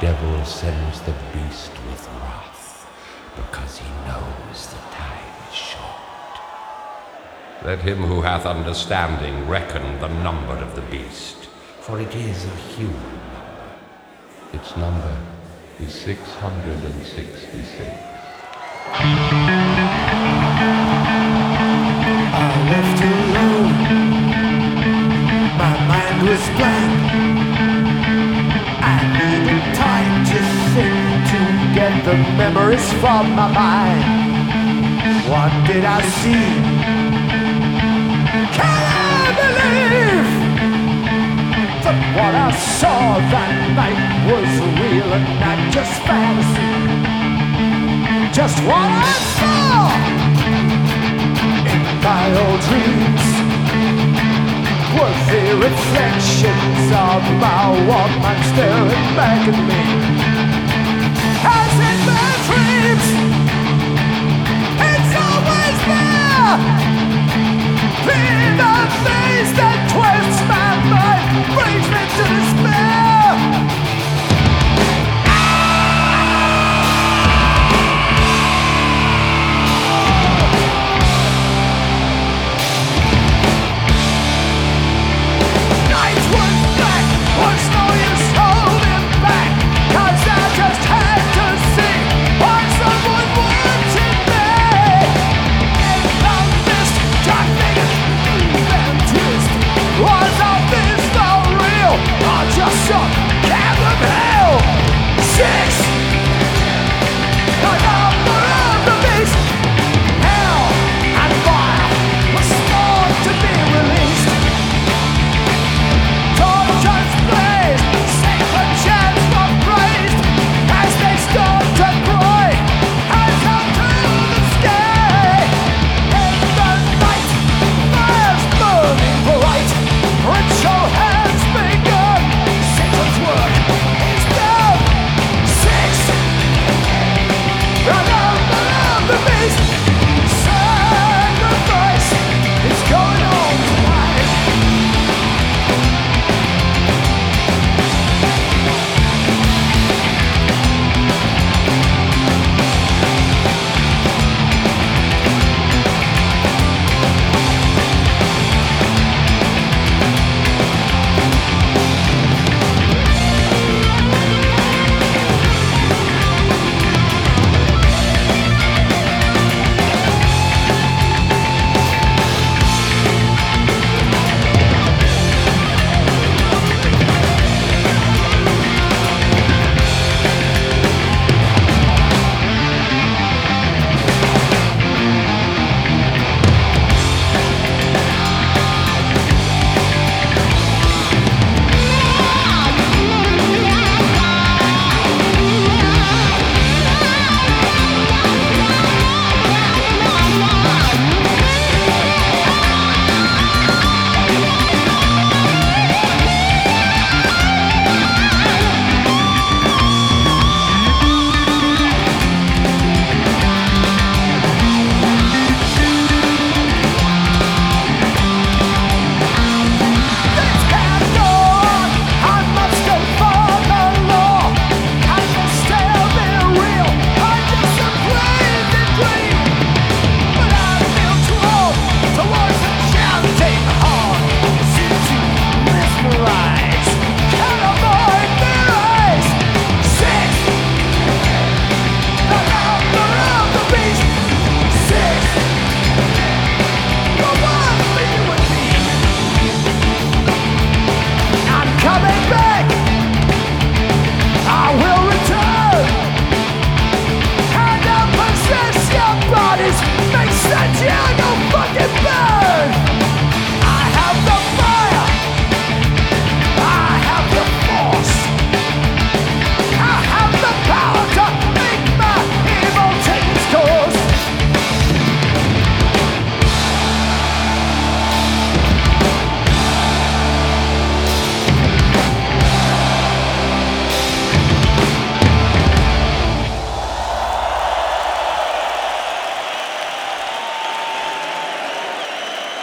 devil sends the beast with wrath, because he knows the time is short. Let him who hath understanding reckon the number of the beast, for it is a human number. Its number is 666. I left alone. My mind was blank. I needed time to think, to get the memories from my mind. What did I see? Can I believe that what I saw that night was real and not just fantasy? Just what I saw in my old dreams was the reflections of my Walkman staring back at me. As in my dreams, it's always there. Be the face that twists my mind, brings me to despair. Coming back!